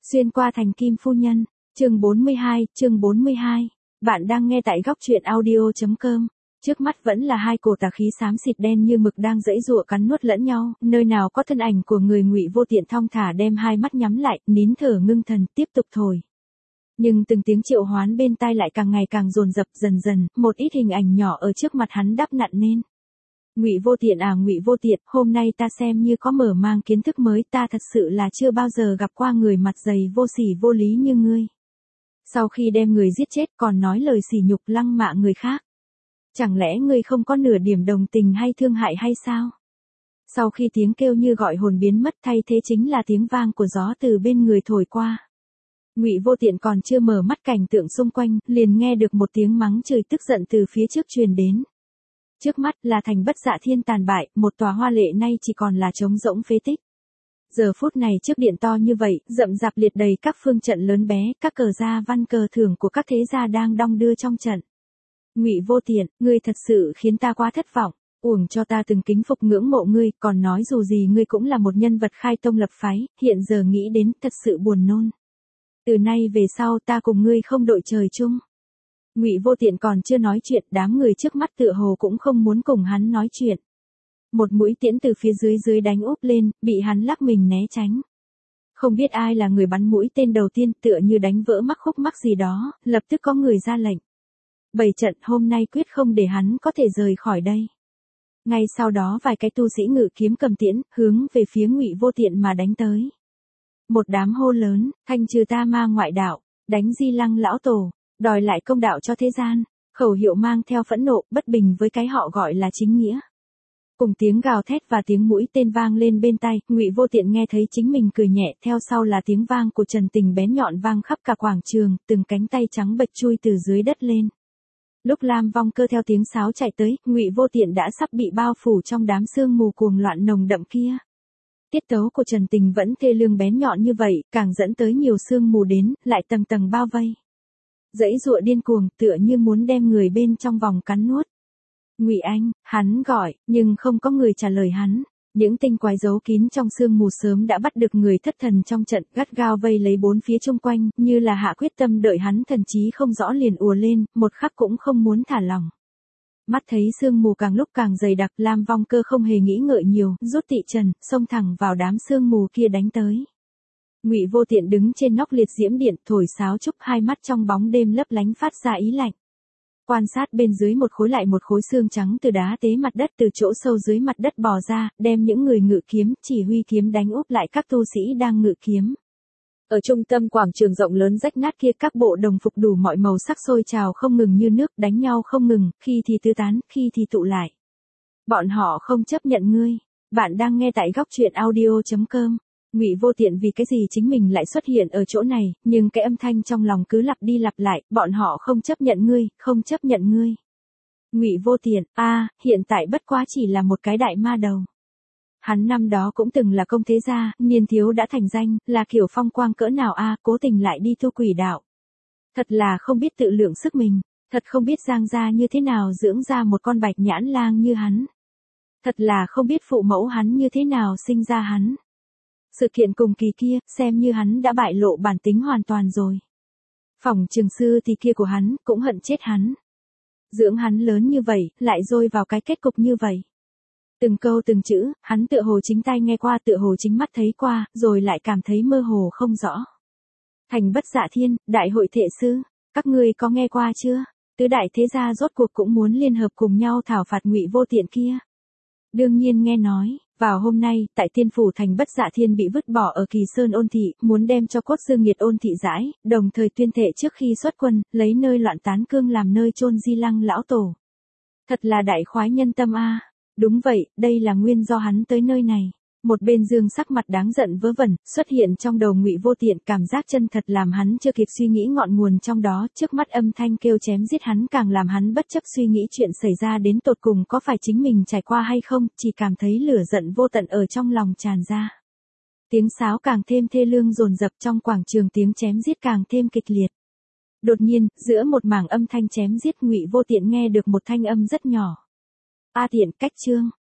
Xuyên qua thành Kim Phu Nhân, chương 42. Bạn đang nghe tại góc truyện audio.com. Trước mắt vẫn là hai cổ tà khí xám xịt đen như mực đang giãy giụa cắn nuốt lẫn nhau, nơi nào có thân ảnh của người Ngụy Vô Tiện thong thả đem hai mắt nhắm lại, nín thở ngưng thần, tiếp tục thổi. Nhưng từng tiếng triệu hoán bên tai lại càng ngày càng dồn dập, dần dần, một ít hình ảnh nhỏ ở trước mặt hắn đắp nặn nên. Ngụy Vô Tiện à, Ngụy Vô Tiện, hôm nay ta xem như có mở mang kiến thức mới, ta thật sự là chưa bao giờ gặp qua người mặt dày vô sỉ vô lý như ngươi. Sau khi đem người giết chết còn nói lời sỉ nhục lăng mạ người khác. Chẳng lẽ ngươi không có nửa điểm đồng tình hay thương hại hay sao? Sau khi tiếng kêu như gọi hồn biến mất, thay thế chính là tiếng vang của gió từ bên người thổi qua. Ngụy Vô Tiện còn chưa mở mắt, cảnh tượng xung quanh liền nghe được một tiếng mắng chửi tức giận từ phía trước truyền đến. Trước mắt là thành Bất Dạ Thiên tàn bại, một tòa hoa lệ nay chỉ còn là trống rỗng phế tích. Giờ phút này trước điện to như vậy, rậm rạp liệt đầy các phương trận lớn bé, các cờ gia văn cờ thưởng của các thế gia đang đong đưa trong trận. Ngụy Vô Tiện, ngươi thật sự khiến ta quá thất vọng, uổng cho ta từng kính phục ngưỡng mộ ngươi, còn nói dù gì ngươi cũng là một nhân vật khai tông lập phái, hiện giờ nghĩ đến thật sự buồn nôn. Từ nay về sau ta cùng ngươi không đội trời chung. Ngụy Vô Tiện còn chưa nói chuyện, đám người trước mắt tựa hồ cũng không muốn cùng hắn nói chuyện. Một mũi tiễn từ phía dưới đánh úp lên, bị hắn lắc mình né tránh. Không biết ai là người bắn mũi tên đầu tiên, tựa như đánh vỡ mắc khúc mắc gì đó, lập tức có người ra lệnh. Bày trận hôm nay quyết không để hắn có thể rời khỏi đây. Ngay sau đó vài cái tu sĩ ngự kiếm cầm tiễn, hướng về phía Ngụy Vô Tiện mà đánh tới. Một đám hô lớn, thanh trừ ta ma ngoại đạo, đánh Di Lăng lão tổ, đòi lại công đạo cho thế gian, khẩu hiệu mang theo phẫn nộ, bất bình với cái họ gọi là chính nghĩa. Cùng tiếng gào thét và tiếng mũi tên vang lên bên tai, Ngụy Vô Tiện nghe thấy chính mình cười nhẹ, theo sau là tiếng vang của Trần Tình bén nhọn vang khắp cả quảng trường, từng cánh tay trắng bệch chui từ dưới đất lên. Lúc Lam Vong Cơ theo tiếng sáo chạy tới, Ngụy Vô Tiện đã sắp bị bao phủ trong đám sương mù cuồng loạn nồng đậm kia. Tiết tấu của Trần Tình vẫn thê lương bén nhọn như vậy, càng dẫn tới nhiều sương mù đến, lại tầng tầng bao vây. Giãy giụa điên cuồng, tựa như muốn đem người bên trong vòng cắn nuốt. Ngụy Anh, hắn gọi, nhưng không có người trả lời hắn. Những tinh quái giấu kín trong sương mù sớm đã bắt được người thất thần trong trận, gắt gao vây lấy bốn phía chung quanh, như là hạ quyết tâm đợi hắn thần trí không rõ liền ùa lên, một khắc cũng không muốn thả lỏng. Mắt thấy sương mù càng lúc càng dày đặc, Lam Vong Cơ không hề nghĩ ngợi nhiều, rút tị trần, xông thẳng vào đám sương mù kia đánh tới. Ngụy Vô Tiện đứng trên nóc liệt diễm điện, thổi sáo trúc, hai mắt trong bóng đêm lấp lánh phát ra ý lạnh. Quan sát bên dưới một khối lại một khối xương trắng từ đá tế mặt đất, từ chỗ sâu dưới mặt đất bò ra, đem những người ngự kiếm, chỉ huy kiếm đánh úp lại các tu sĩ đang ngự kiếm. Ở trung tâm quảng trường rộng lớn rách nát kia, các bộ đồng phục đủ mọi màu sắc sôi trào không ngừng như nước, đánh nhau không ngừng, khi thì tứ tán, khi thì tụ lại. Bọn họ không chấp nhận ngươi. Bạn đang nghe tại góc truyện audio.com. Ngụy Vô Tiện vì cái gì chính mình lại xuất hiện ở chỗ này, nhưng cái âm thanh trong lòng cứ lặp đi lặp lại, bọn họ không chấp nhận ngươi, không chấp nhận ngươi. Ngụy Vô Tiện, hiện tại bất quá chỉ là một cái đại ma đầu. Hắn năm đó cũng từng là công thế gia, niên thiếu đã thành danh, là kiểu phong quang cỡ nào cố tình lại đi tu quỷ đạo. Thật là không biết tự lượng sức mình, thật không biết Giang gia như thế nào dưỡng ra một con bạch nhãn lang như hắn. Thật là không biết phụ mẫu hắn như thế nào sinh ra hắn. Sự kiện cùng kỳ kia, xem như hắn đã bại lộ bản tính hoàn toàn rồi. Phỏng trường sư thì kia của hắn, cũng hận chết hắn. Dưỡng hắn lớn như vậy, lại rơi vào cái kết cục như vậy. Từng câu từng chữ, hắn tựa hồ chính tai nghe qua, tựa hồ chính mắt thấy qua, rồi lại cảm thấy mơ hồ không rõ. Thành Bất Dạ Thiên, đại hội thệ sư, các ngươi có nghe qua chưa? Tứ đại thế gia rốt cuộc cũng muốn liên hợp cùng nhau thảo phạt Ngụy Vô Tiện kia. Đương nhiên nghe nói, vào hôm nay, tại tiên phủ Thành Bất Dạ Thiên bị vứt bỏ ở Kỳ Sơn Ôn Thị, muốn đem cho cốt Dương Nghiệt Ôn Thị giải, đồng thời tuyên thệ trước khi xuất quân, lấy nơi loạn tán cương làm nơi chôn Di Lăng lão tổ. Thật là đại khoái nhân tâm a. Đúng vậy, đây là nguyên do hắn tới nơi này. Một bên Dương sắc mặt đáng giận vớ vẩn, xuất hiện trong đầu Ngụy Vô Tiện, cảm giác chân thật làm hắn chưa kịp suy nghĩ ngọn nguồn trong đó, trước mắt âm thanh kêu chém giết hắn càng làm hắn bất chấp suy nghĩ chuyện xảy ra đến tột cùng có phải chính mình trải qua hay không, chỉ cảm thấy lửa giận vô tận ở trong lòng tràn ra. Tiếng sáo càng thêm thê lương dồn dập, trong quảng trường tiếng chém giết càng thêm kịch liệt. Đột nhiên, giữa một mảng âm thanh chém giết, Ngụy Vô Tiện nghe được một thanh âm rất nhỏ. Tiện, cách chương.